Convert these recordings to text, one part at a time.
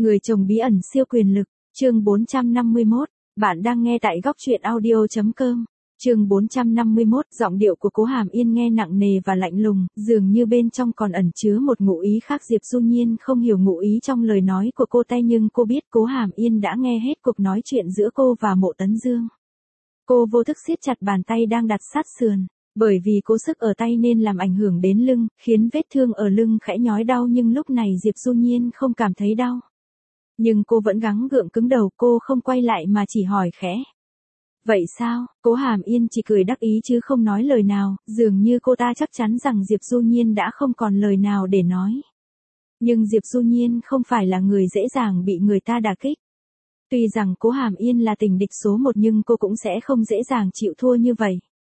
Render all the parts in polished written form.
Người chồng bí ẩn siêu quyền lực, chương 451, bạn đang nghe tại góc truyện audio.com. Chương 451, giọng điệu của Cố Hàm Yên nghe nặng nề và lạnh lùng, dường như bên trong còn ẩn chứa một ngụ ý khác. Diệp Du Nhiên không hiểu ngụ ý trong lời nói của cô ta, nhưng cô biết Cố Hàm Yên đã nghe hết cuộc nói chuyện giữa cô và Mộ Tấn Dương. Cô vô thức siết chặt bàn tay đang đặt sát sườn, bởi vì cố sức ở tay nên làm ảnh hưởng đến lưng, khiến vết thương ở lưng khẽ nhói đau, nhưng lúc này Diệp Du Nhiên không cảm thấy đau. Nhưng cô vẫn gắng gượng cứng đầu, cô không quay lại mà chỉ hỏi khẽ. Vậy sao? Cố Hàm Yên chỉ cười đắc ý chứ không nói lời nào, dường như cô ta chắc chắn rằng Diệp Du Nhiên đã không còn lời nào để nói. Nhưng Diệp Du Nhiên không phải là người dễ dàng bị người ta đả kích. Tuy rằng Cố Hàm Yên là tình địch số một nhưng cô cũng sẽ không dễ dàng chịu thua như vậy.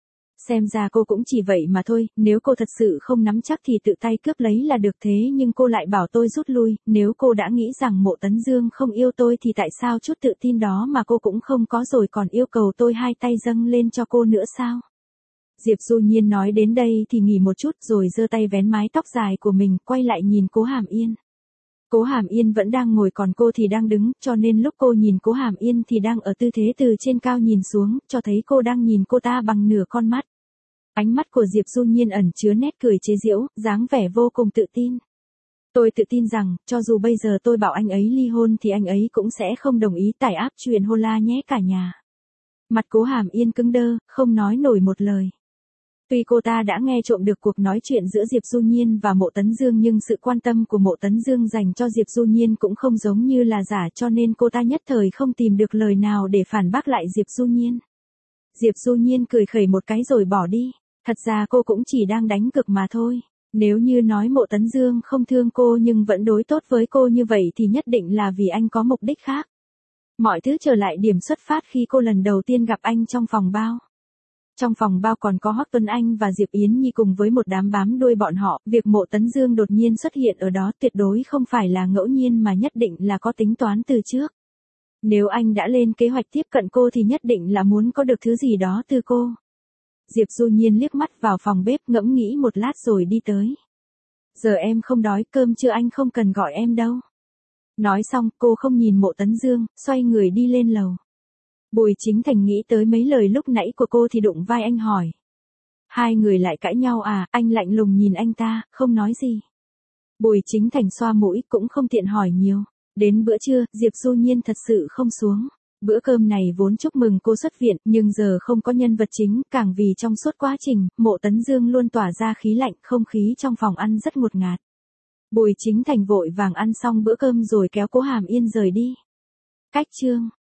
Xem ra cô cũng chỉ vậy mà thôi, nếu cô thật sự không nắm chắc thì tự tay cướp lấy là được, thế nhưng cô lại bảo tôi rút lui. Nếu cô đã nghĩ rằng Mộ Tấn Dương không yêu tôi thì tại sao chút tự tin đó mà cô cũng không có, rồi còn yêu cầu tôi hai tay dâng lên cho cô nữa sao? Diệp Du Nhiên nói đến đây thì nghỉ một chút rồi giơ tay vén mái tóc dài của mình, quay lại nhìn Cố Hàm Yên. Cố Hàm Yên vẫn đang ngồi còn cô thì đang đứng, cho nên lúc cô nhìn Cố Hàm Yên thì đang ở tư thế từ trên cao nhìn xuống, cho thấy cô đang nhìn cô ta bằng nửa con mắt. Ánh mắt của Diệp Du Nhiên ẩn chứa nét cười chế giễu, dáng vẻ vô cùng tự tin. Tôi tự tin rằng, cho dù bây giờ tôi bảo anh ấy ly hôn thì anh ấy cũng sẽ không đồng ý, tải áp truyền Hola nhé cả nhà. Mặt Cố Hàm Yên cứng đơ, không nói nổi một lời. Tuy cô ta đã nghe trộm được cuộc nói chuyện giữa Diệp Du Nhiên và Mộ Tấn Dương, nhưng sự quan tâm của Mộ Tấn Dương dành cho Diệp Du Nhiên cũng không giống như là giả, cho nên cô ta nhất thời không tìm được lời nào để phản bác lại Diệp Du Nhiên. Diệp Du Nhiên cười khẩy một cái rồi bỏ đi. Thật ra cô cũng chỉ đang đánh cược mà thôi. Nếu như nói Mộ Tấn Dương không thương cô nhưng vẫn đối tốt với cô như vậy thì nhất định là vì anh có mục đích khác. Mọi thứ trở lại điểm xuất phát khi cô lần đầu tiên gặp anh trong phòng bao. Trong phòng bao còn có Hoắc Tuấn Anh và Diệp Yến Nhi cùng với một đám bám đuôi bọn họ. Việc Mộ Tấn Dương đột nhiên xuất hiện ở đó tuyệt đối không phải là ngẫu nhiên mà nhất định là có tính toán từ trước. Nếu anh đã lên kế hoạch tiếp cận cô thì nhất định là muốn có được thứ gì đó từ cô. Diệp Du Nhiên liếc mắt vào phòng bếp, ngẫm nghĩ một lát rồi đi tới. Giờ em không đói, cơm trưa anh không cần gọi em đâu. Nói xong, cô không nhìn Mộ Tấn Dương, xoay người đi lên lầu. Bùi Chính Thành nghĩ tới mấy lời lúc nãy của cô thì đụng vai anh hỏi. Hai người lại cãi nhau à? Anh lạnh lùng nhìn anh ta, không nói gì. Bùi Chính Thành xoa mũi, cũng không tiện hỏi nhiều. Đến bữa trưa, Diệp Du Nhiên thật sự không xuống. Bữa cơm này vốn chúc mừng cô xuất viện, nhưng giờ không có nhân vật chính, càng vì trong suốt quá trình, Mộ Tấn Dương luôn tỏa ra khí lạnh, không khí trong phòng ăn rất ngột ngạt. Bùi Chính Thành vội vàng ăn xong bữa cơm rồi kéo Cố Hàm Yên rời đi. Cách chương